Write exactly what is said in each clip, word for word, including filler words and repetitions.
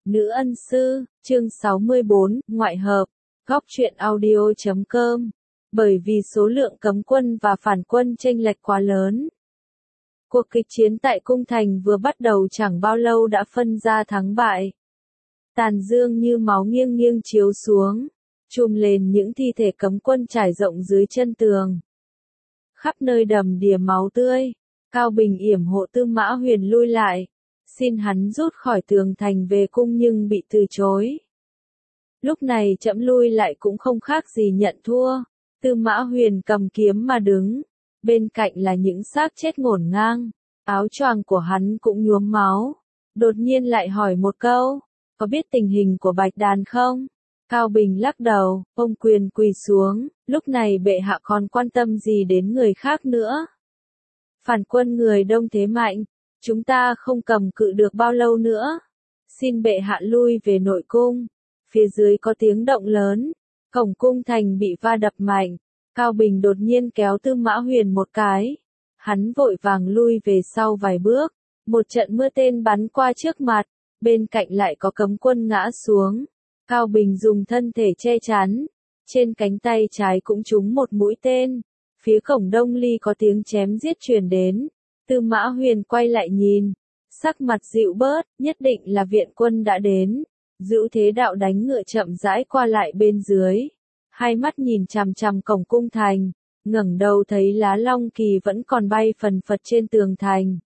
Nữ ân sư, chương sáu mươi bốn, ngoại hợp, góc truyện audio chấm com. Bởi vì số lượng cấm quân và phản quân chênh lệch quá lớn. Cuộc kịch chiến tại Cung Thành vừa bắt đầu chẳng bao lâu đã phân ra thắng bại. Tàn dương như máu nghiêng nghiêng chiếu xuống, trùm lên những thi thể cấm quân trải rộng dưới chân tường. Khắp nơi đầm đìa máu tươi, Cao Bình yểm hộ Tư Mã Huyền lui lại, xin hắn rút khỏi tường thành về cung nhưng bị từ chối. Lúc này trẫm lui lại cũng không khác gì nhận thua. Tư Mã Huyền cầm kiếm mà đứng, bên cạnh là những xác chết ngổn ngang, áo choàng của hắn cũng nhuốm máu. Đột nhiên lại hỏi một câu, có biết tình hình của Bạch Đàn không? Cao Bình lắc đầu, ông quyền quỳ xuống, lúc này bệ hạ còn quan tâm gì đến người khác nữa. Phản quân người đông thế mạnh, chúng ta không cầm cự được bao lâu nữa. Xin bệ hạ lui về nội cung. Phía dưới có tiếng động lớn, cổng cung thành bị va đập mạnh. Cao Bình đột nhiên kéo Tư Mã Huyền một cái. Hắn vội vàng lui về sau vài bước. Một trận mưa tên bắn qua trước mặt, bên cạnh lại có cấm quân ngã xuống. Cao Bình dùng thân thể che chắn, trên cánh tay trái cũng trúng một mũi tên. Phía cổng Đông Ly có tiếng chém giết truyền đến. Tư Mã Huyền quay lại nhìn, sắc mặt dịu bớt, nhất định là viện quân đã đến. Dữu Thế Đạo đánh ngựa chậm rãi qua lại bên dưới, hai mắt nhìn chằm chằm cổng cung thành, ngẩng đầu thấy lá long kỳ vẫn còn bay phần phật trên tường thành.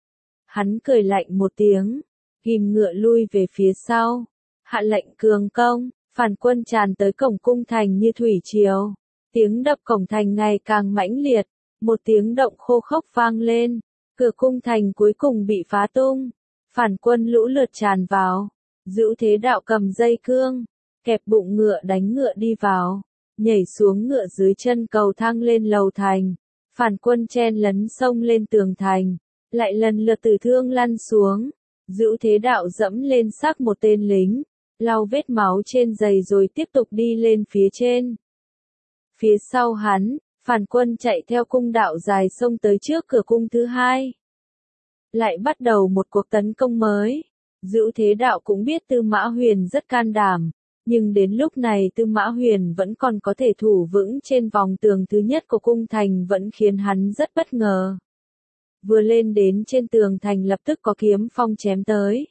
Hắn cười lạnh một tiếng, ghim ngựa lui về phía sau, hạ lệnh cường công, phản quân tràn tới cổng cung thành như thủy triều. Tiếng đập cổng thành ngày càng mãnh liệt, một tiếng động khô khốc vang lên, cửa cung thành cuối cùng bị phá tung, phản quân lũ lượt tràn vào. Dữu Thế Đạo cầm dây cương, kẹp bụng ngựa đánh ngựa đi vào, nhảy xuống ngựa dưới chân cầu thang lên lầu thành. Phản quân chen lấn xông lên tường thành, lại lần lượt tử thương lăn xuống. Dữu Thế Đạo dẫm lên xác một tên lính, lau vết máu trên giày rồi tiếp tục đi lên phía trên. Phía sau hắn, phản quân chạy theo cung đạo dài xông tới trước cửa cung thứ hai. Lại bắt đầu một cuộc tấn công mới. Dữu Thế Đạo cũng biết Tư Mã Huyền rất can đảm, nhưng đến lúc này Tư Mã Huyền vẫn còn có thể thủ vững trên vòng tường thứ nhất của cung thành vẫn khiến hắn rất bất ngờ. Vừa lên đến trên tường thành lập tức có kiếm phong chém tới.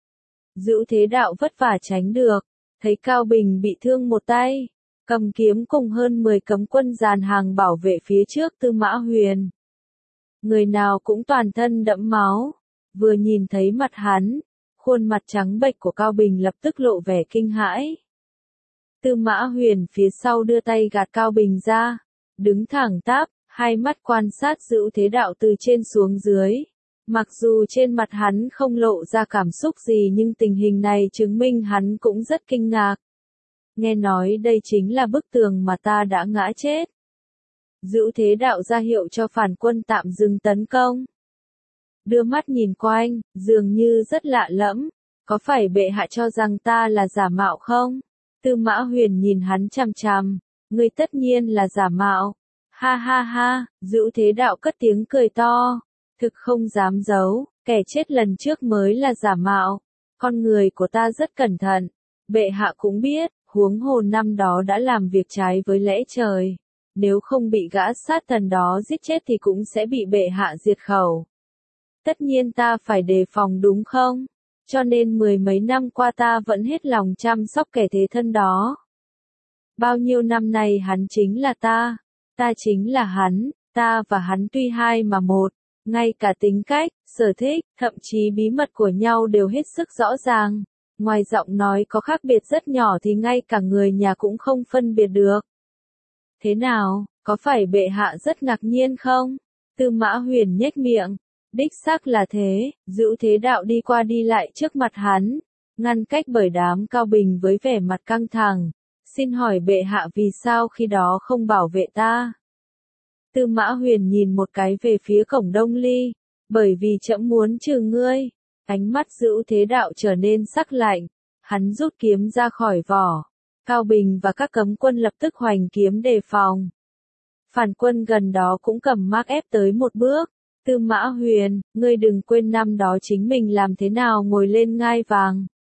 Dữu Thế Đạo vất vả tránh được, thấy Cao Bình bị thương một tay, cầm kiếm cùng hơn mười cấm quân dàn hàng bảo vệ phía trước Tư Mã Huyền. Người nào cũng toàn thân đẫm máu, vừa nhìn thấy mặt hắn, khuôn mặt trắng bệch của Cao Bình lập tức lộ vẻ kinh hãi. Tư Mã Huyền phía sau đưa tay gạt Cao Bình ra, đứng thẳng tắp, hai mắt quan sát Dữu Thế Đạo từ trên xuống dưới. Mặc dù trên mặt hắn không lộ ra cảm xúc gì nhưng tình hình này chứng minh hắn cũng rất kinh ngạc. Nghe nói đây chính là bức tường mà ta đã ngã chết. Dữu Thế Đạo ra hiệu cho phản quân tạm dừng tấn công. Đưa mắt nhìn quanh, dường như rất lạ lẫm, có phải bệ hạ cho rằng ta là giả mạo không? Tư Mã Huyền nhìn hắn chằm chằm, ngươi tất nhiên là giả mạo. Ha ha ha, Dữu Thế Đạo cất tiếng cười to, thực không dám giấu, kẻ chết lần trước mới là giả mạo. Con người của ta rất cẩn thận, bệ hạ cũng biết, huống hồ năm đó đã làm việc trái với lẽ trời. Nếu không bị gã sát thần đó giết chết thì cũng sẽ bị bệ hạ diệt khẩu. Tất nhiên ta phải đề phòng đúng không? Cho nên mười mấy năm qua ta vẫn hết lòng chăm sóc kẻ thế thân đó. Bao nhiêu năm nay hắn chính là ta, ta chính là hắn, ta và hắn tuy hai mà một, ngay cả tính cách, sở thích, thậm chí bí mật của nhau đều hết sức rõ ràng. Ngoài giọng nói có khác biệt rất nhỏ thì ngay cả người nhà cũng không phân biệt được. Thế nào, có phải bệ hạ rất ngạc nhiên không? Tư Mã Huyền nhếch miệng. Đích xác là thế, Dữu Thế Đạo đi qua đi lại trước mặt hắn, ngăn cách bởi đám Cao Bình với vẻ mặt căng thẳng. Xin hỏi bệ hạ vì sao khi đó không bảo vệ ta? Tư Mã Huyền nhìn một cái về phía cổng Đông Ly, bởi vì trẫm muốn trừ ngươi. Ánh mắt Dữu Thế Đạo trở nên sắc lạnh, hắn rút kiếm ra khỏi vỏ. Cao Bình và các cấm quân lập tức hoành kiếm đề phòng. Phản quân gần đó cũng cầm mác ép tới một bước. Tư Mã Huyền, ngươi đừng quên năm đó chính mình làm thế nào ngồi lên ngai vàng.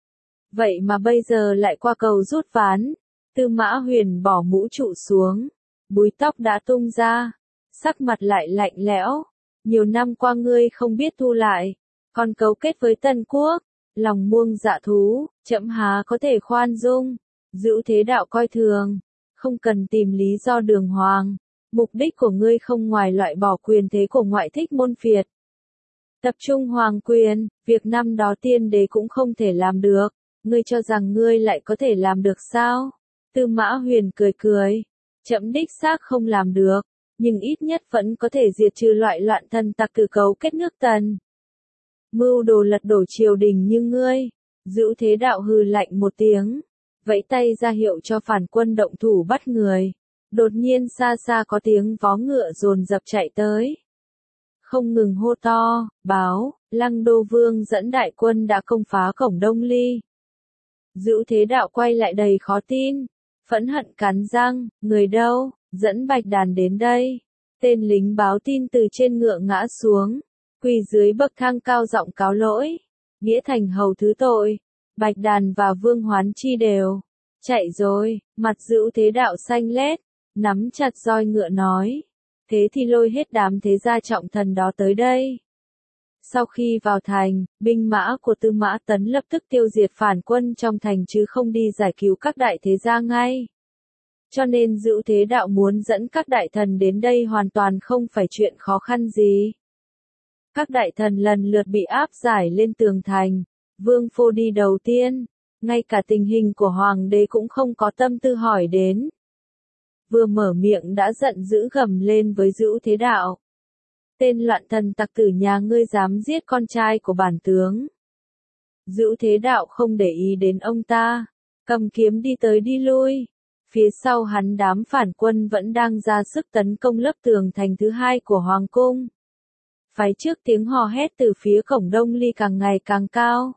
Vậy mà bây giờ lại qua cầu rút ván. Tư Mã Huyền bỏ mũ trụ xuống, búi tóc đã tung ra, sắc mặt lại lạnh lẽo. Nhiều năm qua ngươi không biết thu lại, còn cấu kết với Tân Quốc, lòng muông dạ thú, trẫm há có thể khoan dung. Dữ Thế Đạo coi thường, không cần tìm lý do đường hoàng. Mục đích của ngươi không ngoài loại bỏ quyền thế của ngoại thích môn phiệt. Tập trung hoàng quyền, việc năm đó tiên đế cũng không thể làm được, ngươi cho rằng ngươi lại có thể làm được sao? Tư Mã Huyền cười cười, trẫm đích xác không làm được, nhưng ít nhất vẫn có thể diệt trừ loại loạn thần tặc cử cấu kết nước Tần. Mưu đồ lật đổ triều đình như ngươi. Dữ Thế Đạo hừ lạnh một tiếng, vẫy tay ra hiệu cho phản quân động thủ bắt người. Đột nhiên xa xa có tiếng vó ngựa dồn dập chạy tới. Không ngừng hô to, báo, Lăng Đô Vương dẫn đại quân đã công phá cổng Đông Ly. Dữ Thế Đạo quay lại đầy khó tin, phẫn hận cắn răng, người đâu, dẫn Bạch Đàn đến đây. Tên lính báo tin từ trên ngựa ngã xuống, quỳ dưới bậc thang cao giọng cáo lỗi, nghĩa thành hầu thứ tội. Bạch Đàn và Vương Hoán Chi đều chạy rồi. Mặt Dữ Thế Đạo xanh lét, nắm chặt roi ngựa nói, thế thì lôi hết đám thế gia trọng thần đó tới đây. Sau khi vào thành, binh mã của Tư Mã Tấn lập tức tiêu diệt phản quân trong thành chứ không đi giải cứu các đại thế gia ngay. Cho nên Dữ Thế Đạo muốn dẫn các đại thần đến đây hoàn toàn không phải chuyện khó khăn gì. Các đại thần lần lượt bị áp giải lên tường thành, Vương Phô đi đầu tiên, ngay cả tình hình của hoàng đế cũng không có tâm tư hỏi đến. Vừa mở miệng đã giận dữ gầm lên với Dữ Thế Đạo. Tên loạn thần tặc tử nhà ngươi dám giết con trai của bản tướng. Dữ Thế Đạo không để ý đến ông ta, cầm kiếm đi tới đi lui. Phía sau hắn đám phản quân vẫn đang ra sức tấn công lớp tường thành thứ hai của Hoàng cung. Phái trước tiếng hò hét từ phía cổng Đông Ly càng ngày càng cao.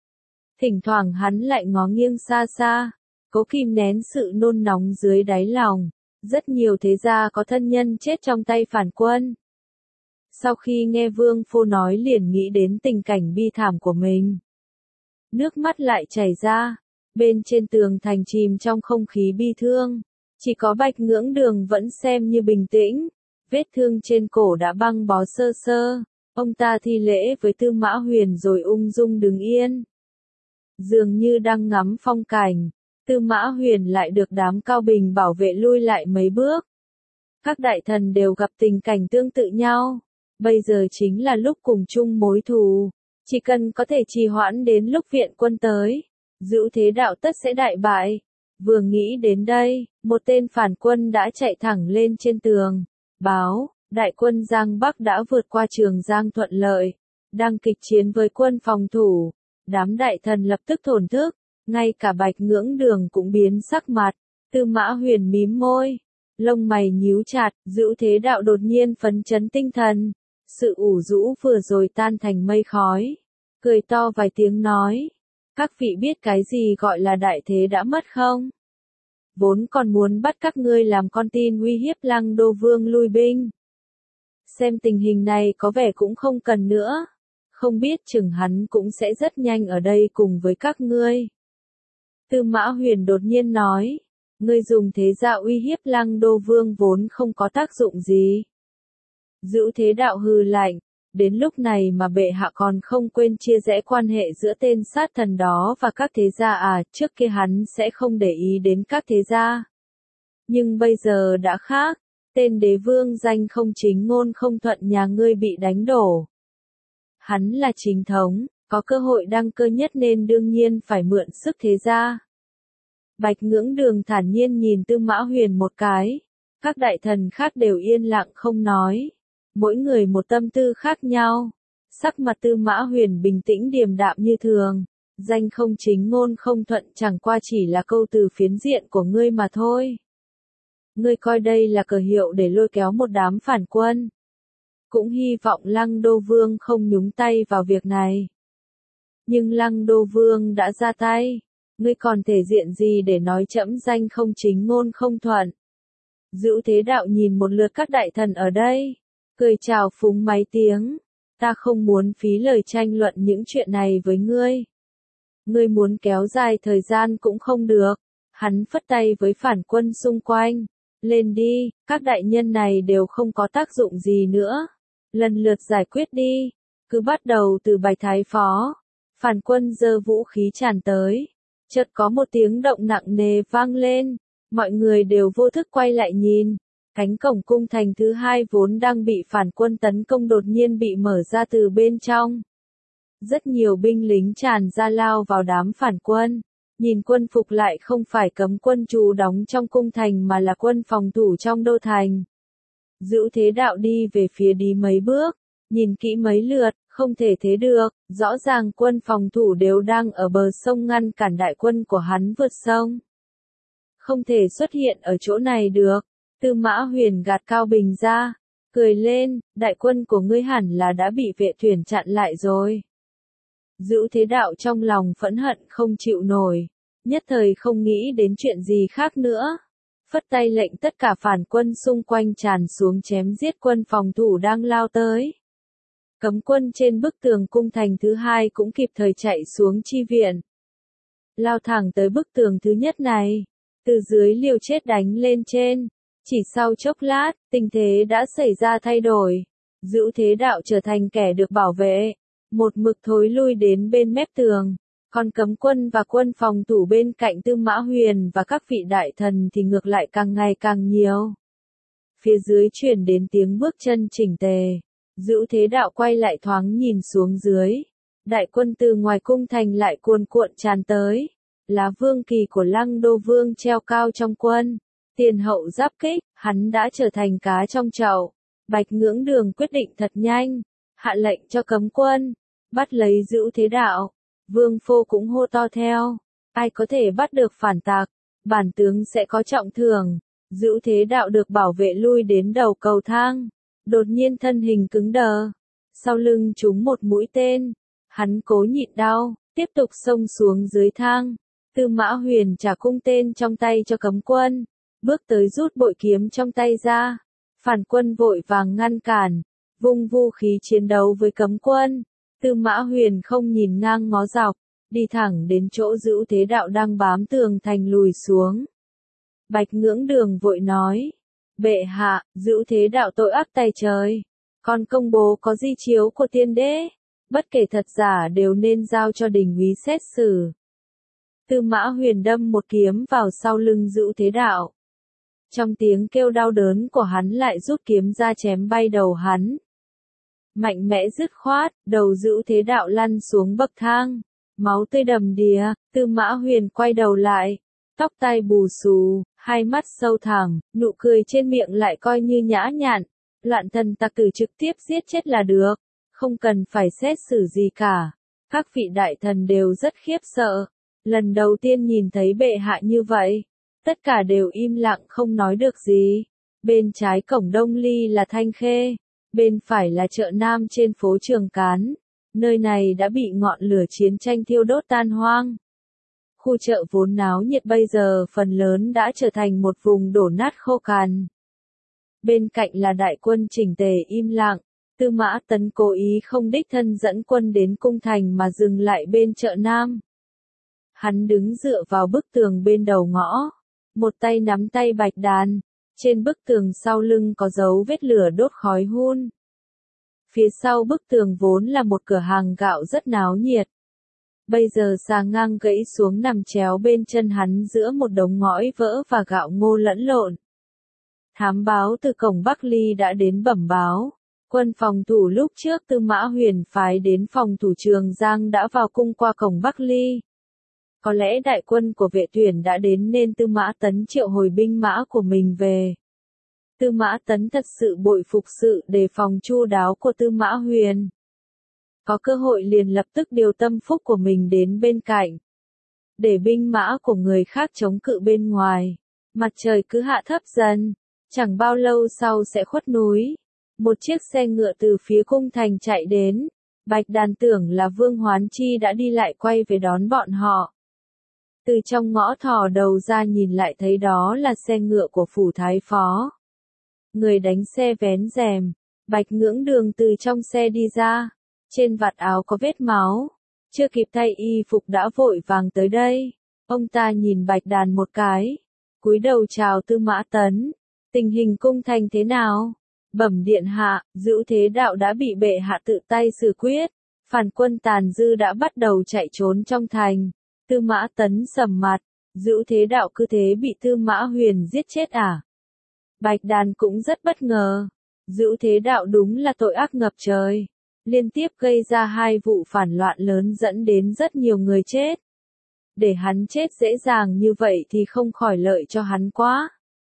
Thỉnh thoảng hắn lại ngó nghiêng xa xa, cố kìm nén sự nôn nóng dưới đáy lòng. Rất nhiều thế gia có thân nhân chết trong tay phản quân. Sau khi nghe Vương Phô nói liền nghĩ đến tình cảnh bi thảm của mình. Nước mắt lại chảy ra, bên trên tường thành chìm trong không khí bi thương. Chỉ có Bạch Ngưỡng Đường vẫn xem như bình tĩnh, vết thương trên cổ đã băng bó sơ sơ. Ông ta thi lễ với Tư Mã Huyền rồi ung dung đứng yên. Dường như đang ngắm phong cảnh. Tư Mã Huyền lại được đám Cao Bình bảo vệ lui lại mấy bước. Các đại thần đều gặp tình cảnh tương tự nhau. Bây giờ chính là lúc cùng chung mối thù. Chỉ cần có thể trì hoãn đến lúc viện quân tới, Dữ Thế Đạo tất sẽ đại bại. Vừa nghĩ đến đây, một tên phản quân đã chạy thẳng lên trên tường. Báo, đại quân Giang Bắc đã vượt qua Trường Giang thuận lợi. Đang kịch chiến với quân phòng thủ. Đám đại thần lập tức thổn thức. Ngay cả Bạch Ngưỡng Đường cũng biến sắc mặt. Tư Mã Huyền mím môi, lông mày nhíu chặt. Dữ Thế Đạo đột nhiên phấn chấn tinh thần. Sự ủ rũ vừa rồi tan thành mây khói. Cười to vài tiếng nói. Các vị biết cái gì gọi là đại thế đã mất không? Vốn còn muốn bắt các ngươi làm con tin uy hiếp Lăng Đô Vương lui binh. Xem tình hình này có vẻ cũng không cần nữa. Không biết chừng hắn cũng sẽ rất nhanh ở đây cùng với các ngươi. Tư Mã Huyền đột nhiên nói. Ngươi dùng thế gia uy hiếp Lăng Đô Vương vốn không có tác dụng gì. Dữ Thế Đạo hừ lạnh. Đến lúc này mà bệ hạ còn không quên chia rẽ quan hệ giữa tên sát thần đó và các thế gia à, trước kia hắn sẽ không để ý đến các thế gia. Nhưng bây giờ đã khác, tên đế vương danh không chính ngôn không thuận nhà ngươi bị đánh đổ. Hắn là chính thống, có cơ hội đăng cơ nhất nên đương nhiên phải mượn sức thế gia. Bạch Ngưỡng Đường thản nhiên nhìn Tư Mã Huyền một cái, các đại thần khác đều yên lặng không nói. Mỗi người một tâm tư khác nhau. Sắc mặt Tư Mã Huyền bình tĩnh điềm đạm như thường. Danh không chính ngôn không thuận chẳng qua chỉ là câu từ phiến diện của ngươi mà thôi. Ngươi coi đây là cờ hiệu để lôi kéo một đám phản quân. Cũng hy vọng Lăng Đô Vương không nhúng tay vào việc này. Nhưng Lăng Đô Vương đã ra tay. Ngươi còn thể diện gì để nói trẫm danh không chính ngôn không thuận? Dữ Thế Đạo nhìn một lượt các đại thần ở đây. Cười chào phúng mấy tiếng. Ta không muốn phí lời tranh luận những chuyện này với ngươi. Ngươi muốn kéo dài thời gian cũng không được. Hắn phất tay với phản quân xung quanh. Lên đi, các đại nhân này đều không có tác dụng gì nữa. Lần lượt giải quyết đi. Cứ bắt đầu từ Bạch Thái Phó. Phản quân giơ vũ khí tràn tới. Chợt có một tiếng động nặng nề vang lên. Mọi người đều vô thức quay lại nhìn. Cánh cổng cung thành thứ hai vốn đang bị phản quân tấn công đột nhiên bị mở ra từ bên trong. Rất nhiều binh lính tràn ra lao vào đám phản quân. Nhìn quân phục lại không phải cấm quân trú đóng trong cung thành mà là quân phòng thủ trong đô thành. Dữu Thế Đạo đi về phía đi mấy bước, nhìn kỹ mấy lượt, không thể thế được, rõ ràng quân phòng thủ đều đang ở bờ sông ngăn cản đại quân của hắn vượt sông. Không thể xuất hiện ở chỗ này được. Tư Mã Huyền gạt Cao Bình ra, cười lên, đại quân của ngươi hẳn là đã bị vệ thuyền chặn lại rồi. Dữu Thế Đạo trong lòng phẫn hận không chịu nổi, nhất thời không nghĩ đến chuyện gì khác nữa. Phất tay lệnh tất cả phản quân xung quanh tràn xuống chém giết quân phòng thủ đang lao tới. Cấm quân trên bức tường cung thành thứ hai cũng kịp thời chạy xuống chi viện. Lao thẳng tới bức tường thứ nhất này, từ dưới liều chết đánh lên trên. Chỉ sau chốc lát, tình thế đã xảy ra thay đổi. Dữu Thế Đạo trở thành kẻ được bảo vệ, một mực thối lui đến bên mép tường. Còn cấm quân và quân phòng thủ bên cạnh Tư Mã Huyền và các vị đại thần thì ngược lại càng ngày càng nhiều. Phía dưới truyền đến tiếng bước chân chỉnh tề. Dữu Thế Đạo quay lại thoáng nhìn xuống dưới. Đại quân từ ngoài cung thành lại cuồn cuộn tràn tới. Lá vương kỳ của Lăng Đô Vương treo cao trong quân. Tiền hậu giáp kích, hắn đã trở thành cá trong chậu. Bạch Ngưỡng Đường quyết định thật nhanh. Hạ lệnh cho cấm quân. Bắt lấy Dữu Thế Đạo. Vương Phô cũng hô to theo. Ai có thể bắt được phản tặc, bản tướng sẽ có trọng thưởng. Dữu Thế Đạo được bảo vệ lui đến đầu cầu thang. Đột nhiên thân hình cứng đờ. Sau lưng trúng một mũi tên. Hắn cố nhịn đau, tiếp tục xông xuống dưới thang. Tư Mã Huyền trả cung tên trong tay cho cấm quân. Bước tới rút bội kiếm trong tay ra. Phản quân vội vàng ngăn cản. Vung vũ khí chiến đấu với cấm quân. Tư Mã Huyền không nhìn ngang ngó dọc, đi thẳng đến chỗ Dữu Thế Đạo đang bám tường thành lùi xuống. Bạch Ngưỡng Đường vội nói, bệ hạ, Dữu Thế Đạo tội ác tày trời, còn công bố có di chiếu của tiên đế, bất kể thật giả đều nên giao cho đình úy xét xử. Tư Mã Huyền đâm một kiếm vào sau lưng Dữu Thế Đạo. Trong tiếng kêu đau đớn của hắn lại rút kiếm ra chém bay đầu hắn. Mạnh mẽ dứt khoát, đầu Dữu Thế Đạo lăn xuống bậc thang. Máu tươi đầm đìa, Tư Mã Huyền quay đầu lại. Tóc tai bù xù, hai mắt sâu thẳm, nụ cười trên miệng lại coi như nhã nhặn. Loạn thần tặc tử trực tiếp giết chết là được, không cần phải xét xử gì cả. Các vị đại thần đều rất khiếp sợ. Lần đầu tiên nhìn thấy bệ hạ như vậy, tất cả đều im lặng không nói được gì. Bên trái cổng Đông Ly là Thanh Khê. Bên phải là chợ Nam trên phố Trường Cán. Nơi này đã bị ngọn lửa chiến tranh thiêu đốt tan hoang. Khu chợ vốn náo nhiệt bây giờ phần lớn đã trở thành một vùng đổ nát khô cằn. Bên cạnh là đại quân chỉnh tề im lặng. Tư Mã Tấn cố ý không đích thân dẫn quân đến cung thành mà dừng lại bên chợ Nam. Hắn đứng dựa vào bức tường bên đầu ngõ. Một tay nắm tay bạch đàn. Trên bức tường sau lưng có dấu vết lửa đốt khói hun. Phía sau bức tường vốn là một cửa hàng gạo rất náo nhiệt. Bây giờ xà ngang gãy xuống nằm chéo bên chân hắn giữa một đống ngói vỡ và gạo ngô lẫn lộn. Thám báo từ cổng Bắc Ly đã đến bẩm báo. Quân phòng thủ lúc trước Tư Mã Huyền phái đến phòng thủ Trường Giang đã vào cung qua cổng Bắc Ly. Có lẽ đại quân của vệ tuyển đã đến nên Tư Mã Tấn triệu hồi binh mã của mình về. Tư Mã Tấn thật sự bội phục sự đề phòng chu đáo của Tư Mã Huyền. Có cơ hội liền lập tức điều tâm phúc của mình đến bên cạnh. Để binh mã của người khác chống cự bên ngoài. Mặt trời cứ hạ thấp dần. Chẳng bao lâu sau sẽ khuất núi. Một chiếc xe ngựa từ phía cung thành chạy đến. Bạch Đàn tưởng là Vương Hoán Chi đã đi lại quay về đón bọn họ. Từ trong ngõ thò đầu ra nhìn lại thấy đó là xe ngựa của phủ thái phó. Người đánh xe vén rèm. Bạch Ngưỡng Đường từ trong xe đi ra. Trên vạt áo có vết máu. chưa kịp thay y phục đã vội vàng tới đây. Ông ta nhìn Bạch Đàn một cái, cúi đầu chào Tư Mã Tấn. Tình hình cung thành thế nào? Bẩm điện hạ, Dữu Thế Đạo đã bị bệ hạ tự tay xử quyết. Phản quân tàn dư đã bắt đầu chạy trốn trong thành. Tư Mã Tấn sầm mặt, Dữu Thế Đạo cứ thế bị Tư Mã Huyền giết chết à? Bạch Đàn cũng rất bất ngờ. Dữu Thế Đạo đúng là tội ác ngập trời. Liên tiếp gây ra hai vụ phản loạn lớn dẫn đến rất nhiều người chết. Để hắn chết dễ dàng như vậy thì không khỏi lợi cho hắn quá.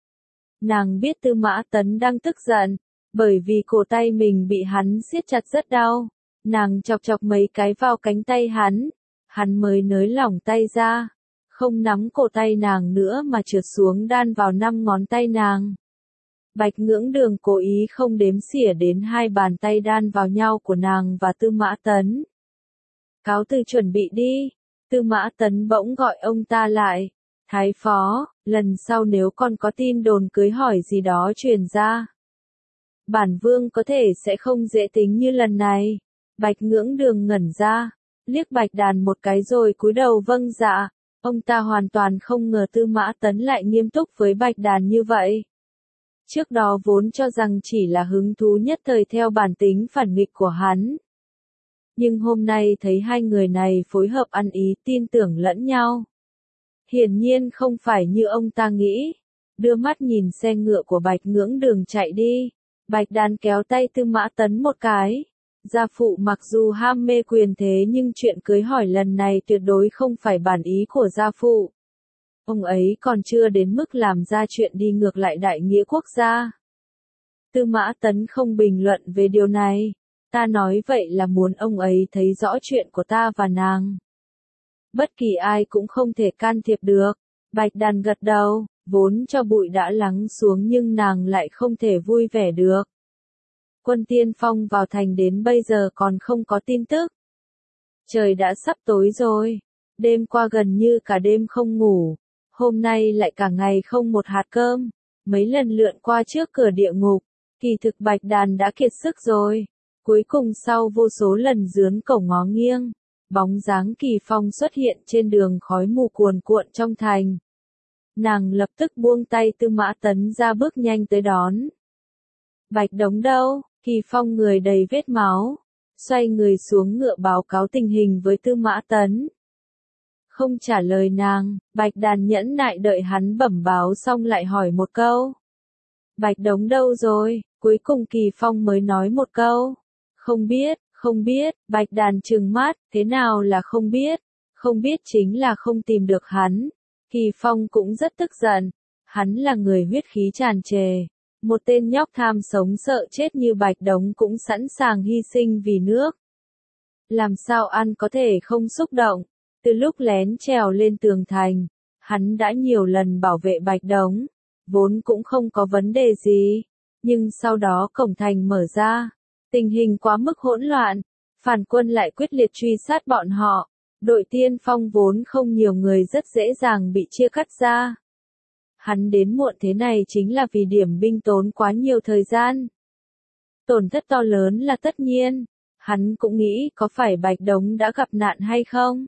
Nàng biết Tư Mã Tấn đang tức giận, bởi vì cổ tay mình bị hắn siết chặt rất đau. Nàng chọc chọc mấy cái vào cánh tay hắn, hắn mới nới lỏng tay ra, không nắm cổ tay nàng nữa mà trượt xuống đan vào năm ngón tay nàng. Bạch Ngưỡng Đường cố ý không đếm xỉa đến hai bàn tay đan vào nhau của nàng và Tư Mã Tấn. Cáo từ chuẩn bị đi. Tư Mã Tấn bỗng gọi ông ta lại. Thái phó, lần sau nếu con có tin đồn cưới hỏi gì đó truyền ra, bản vương có thể sẽ không dễ tính như lần này. Bạch Ngưỡng Đường ngẩn ra, liếc Bạch Đàn một cái rồi cúi đầu vâng dạ. Ông ta hoàn toàn không ngờ Tư Mã Tấn lại nghiêm túc với Bạch Đàn như vậy. Trước đó vốn cho rằng chỉ là hứng thú nhất thời theo bản tính phản nghịch của hắn. Nhưng hôm nay thấy hai người này phối hợp ăn ý tin tưởng lẫn nhau. Hiển nhiên không phải như ông ta nghĩ. Đưa mắt nhìn xe ngựa của Bạch Ngưỡng Đường chạy đi. Bạch Đàn kéo tay Tư Mã Tấn một cái. Gia phụ mặc dù ham mê quyền thế nhưng chuyện cưới hỏi lần này tuyệt đối không phải bản ý của gia phụ. Ông ấy còn chưa đến mức làm ra chuyện đi ngược lại đại nghĩa quốc gia. Tư Mã Tấn không bình luận về điều này. Ta nói vậy là muốn ông ấy thấy rõ chuyện của ta và nàng. Bất kỳ ai cũng không thể can thiệp được. Bạch Đàn gật đầu, vốn cho bụi đã lắng xuống nhưng nàng lại không thể vui vẻ được. Quân tiên phong vào thành đến bây giờ còn không có tin tức. Trời đã sắp tối rồi. Đêm qua gần như cả đêm không ngủ. Hôm nay lại cả ngày không một hạt cơm. Mấy lần lượn qua trước cửa địa ngục. Kỳ thực Bạch Đàn đã kiệt sức rồi. Cuối cùng sau vô số lần dướn cổ ngó nghiêng, bóng dáng Kỳ Phong xuất hiện trên đường khói mù cuồn cuộn trong thành. Nàng lập tức buông tay Tư Mã Tấn ra bước nhanh tới đón. Bạch Đống đâu? Kỳ Phong người đầy vết máu, xoay người xuống ngựa báo cáo tình hình với Tư Mã Tấn. Không trả lời nàng, Bạch Đàn nhẫn nại đợi hắn bẩm báo xong lại hỏi một câu. Bạch Đống đâu rồi? Cuối cùng Kỳ Phong mới nói một câu. Không biết, không biết. Bạch Đàn trừng mắt, thế nào là không biết? Không biết chính là không tìm được hắn. Kỳ Phong cũng rất tức giận. Hắn là người huyết khí tràn trề. Một tên nhóc tham sống sợ chết như Bạch Đống cũng sẵn sàng hy sinh vì nước. Làm sao ăn có thể không xúc động? Từ lúc lén trèo lên tường thành, hắn đã nhiều lần bảo vệ Bạch Đống. Vốn cũng không có vấn đề gì. Nhưng sau đó cổng thành mở ra. Tình hình quá mức hỗn loạn. Phản quân lại quyết liệt truy sát bọn họ. Đội tiên phong vốn không nhiều người rất dễ dàng bị chia cắt ra. Hắn đến muộn thế này chính là vì điểm binh tốn quá nhiều thời gian. Tổn thất to lớn là tất nhiên. Hắn cũng nghĩ có phải Bạch Đống đã gặp nạn hay không.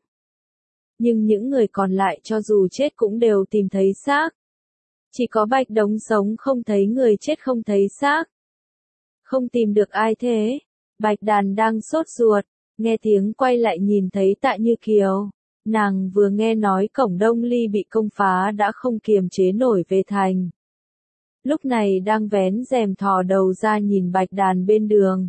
Nhưng những người còn lại cho dù chết cũng đều tìm thấy xác. Chỉ có Bạch Đống sống không thấy người chết không thấy xác. Không tìm được ai thế. Bạch Đàn đang sốt ruột, nghe tiếng quay lại nhìn thấy Tạ Như Kiều. Nàng vừa nghe nói cổng Đông Ly bị công phá đã không kiềm chế nổi về thành. Lúc này đang vén rèm thò đầu ra nhìn Bạch Đàn bên đường.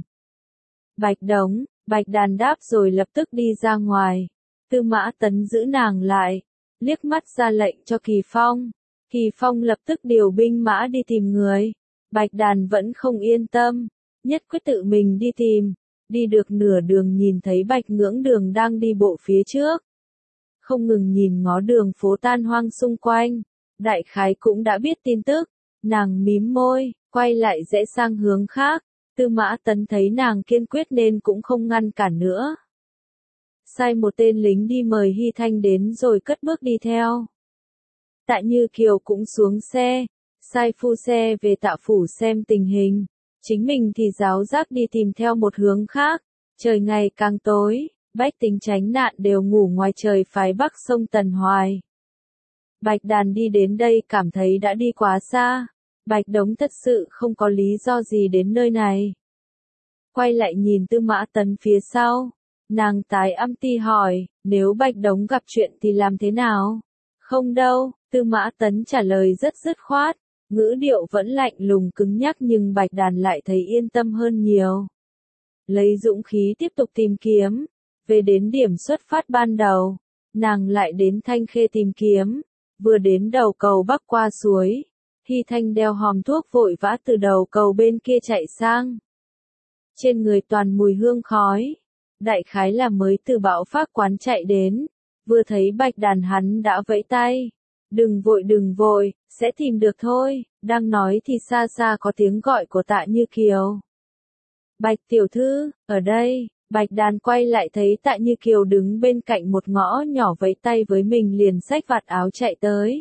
Bạch Đống, Bạch Đàn đáp rồi lập tức đi ra ngoài. Tư Mã Tấn giữ nàng lại, liếc mắt ra lệnh cho Kỳ Phong. Kỳ Phong lập tức điều binh mã đi tìm người. Bạch Đàn vẫn không yên tâm, nhất quyết tự mình đi tìm. Đi được nửa đường nhìn thấy Bạch Ngưỡng Đường đang đi bộ phía trước. Không ngừng nhìn ngó đường phố tan hoang xung quanh. Đại khái cũng đã biết tin tức. Nàng mím môi, quay lại rẽ sang hướng khác. Tư Mã Tấn thấy nàng kiên quyết nên cũng không ngăn cản nữa. Sai một tên lính đi mời Hy Thanh đến rồi cất bước đi theo. Tạ Như Kiều cũng xuống xe, sai phu xe về Tạ phủ xem tình hình. Chính mình thì giáo giác đi tìm theo một hướng khác. Trời ngày càng tối, bách tính tránh nạn đều ngủ ngoài trời phái bắc sông Tần Hoài. Bạch Đàn đi đến đây cảm thấy đã đi quá xa, Bạch Đống thật sự không có lý do gì đến nơi này. Quay lại nhìn Tư Mã Tấn phía sau, nàng tái âm ti hỏi, nếu Bạch Đống gặp chuyện thì làm thế nào? Không đâu, Tư Mã Tấn trả lời rất dứt khoát, ngữ điệu vẫn lạnh lùng cứng nhắc nhưng Bạch Đàn lại thấy yên tâm hơn nhiều. Lấy dũng khí tiếp tục tìm kiếm, về đến điểm xuất phát ban đầu, nàng lại đến Thanh Khê tìm kiếm, vừa đến đầu cầu bắc qua suối, Hy Thanh đeo hòm thuốc vội vã từ đầu cầu bên kia chạy sang. Trên người toàn mùi hương khói, đại khái là mới từ Bão Phác quán chạy đến, vừa thấy Bạch Đàn hắn đã vẫy tay. Đừng vội đừng vội, sẽ tìm được thôi, đang nói thì xa xa có tiếng gọi của Tạ Như Kiều. Bạch tiểu thư, ở đây, Bạch Đàn quay lại thấy Tạ Như Kiều đứng bên cạnh một ngõ nhỏ vẫy tay với mình liền xách vạt áo chạy tới.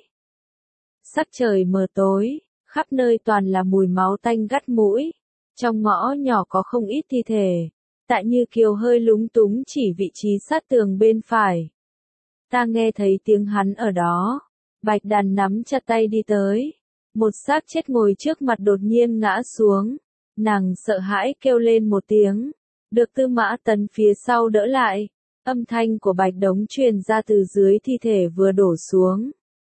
Sắc trời mờ tối, khắp nơi toàn là mùi máu tanh gắt mũi, trong ngõ nhỏ có không ít thi thể. Tạ Như Kiều hơi lúng túng chỉ vị trí sát tường bên phải. Ta nghe thấy tiếng hắn ở đó. Bạch Đàn nắm chặt tay đi tới. Một xác chết ngồi trước mặt đột nhiên ngã xuống. Nàng sợ hãi kêu lên một tiếng. Được Tư Mã Tấn phía sau đỡ lại. Âm thanh của Bạch Đống truyền ra từ dưới thi thể vừa đổ xuống.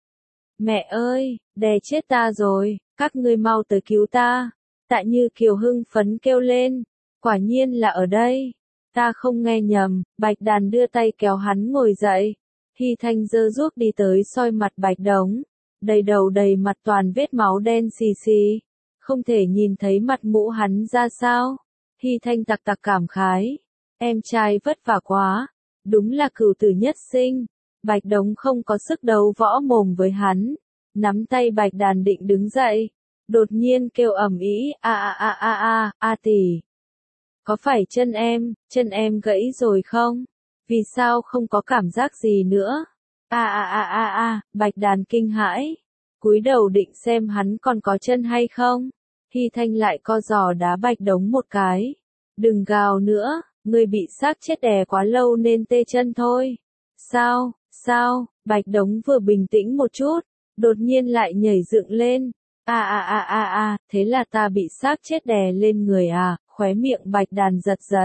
Mẹ ơi, đè chết ta rồi, các ngươi mau tới cứu ta. Tạ Như Kiều hưng phấn kêu lên. Quả nhiên là ở đây. Ta không nghe nhầm, Bạch Đàn đưa tay kéo hắn ngồi dậy. Hy Thanh giơ ruốc đi tới soi mặt Bạch Đống. Đầy đầu đầy mặt toàn vết máu đen xì xì. Không thể nhìn thấy mặt mũi hắn ra sao. Hy Thanh tặc tặc cảm khái. Em trai vất vả quá. Đúng là cửu tử nhất sinh. Bạch Đống không có sức đấu võ mồm với hắn. Nắm tay Bạch Đàn định đứng dậy. Đột nhiên kêu ầm ĩ, a a a a a, a tỷ. Có phải chân em, chân em gãy rồi không? Vì sao không có cảm giác gì nữa? A a a a a, Bạch Đàn kinh hãi. Cúi đầu định xem hắn còn có chân hay không? Hy Thanh lại co giò đá Bạch Đống một cái. Đừng gào nữa, người bị xác chết đè quá lâu nên tê chân thôi. Sao, sao, Bạch Đống vừa bình tĩnh một chút, đột nhiên lại nhảy dựng lên. A a a a a, thế là ta bị xác chết đè lên người à, khóe miệng Bạch Đàn giật giật.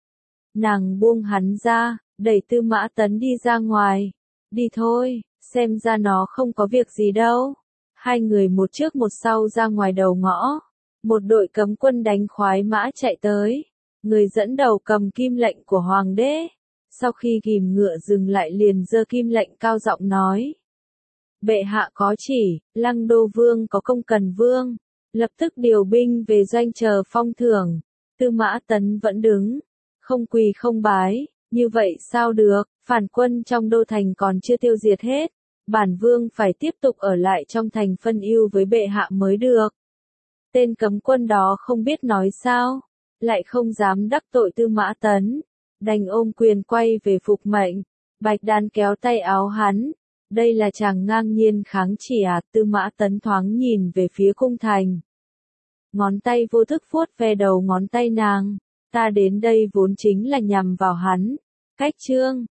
Nàng buông hắn ra, đẩy Tư Mã Tấn đi ra ngoài. Đi thôi, xem ra nó không có việc gì đâu. Hai người một trước một sau ra ngoài đầu ngõ. Một đội cấm quân đánh khoái mã chạy tới. Người dẫn đầu cầm kim lệnh của hoàng đế. Sau khi ghìm ngựa dừng lại liền giơ kim lệnh cao giọng nói. Bệ hạ có chỉ, Lăng Đô Vương có công cần vương. Lập tức điều binh về doanh chờ phong thưởng. Tư Mã Tấn vẫn đứng. Không quỳ không bái. Như vậy sao được, phản quân trong đô thành còn chưa tiêu diệt hết. Bản vương phải tiếp tục ở lại trong thành phân ưu với bệ hạ mới được. Tên cấm quân đó không biết nói sao. Lại không dám đắc tội Tư Mã Tấn. Đành ôm quyền quay về phục mệnh. Bạch Đàn kéo tay áo hắn. Đây là chàng ngang nhiên kháng chỉ à? Tư Mã Tấn thoáng nhìn về phía cung thành. Ngón tay vô thức vuốt ve đầu ngón tay nàng. Ta đến đây vốn chính là nhằm vào hắn. Cách chương.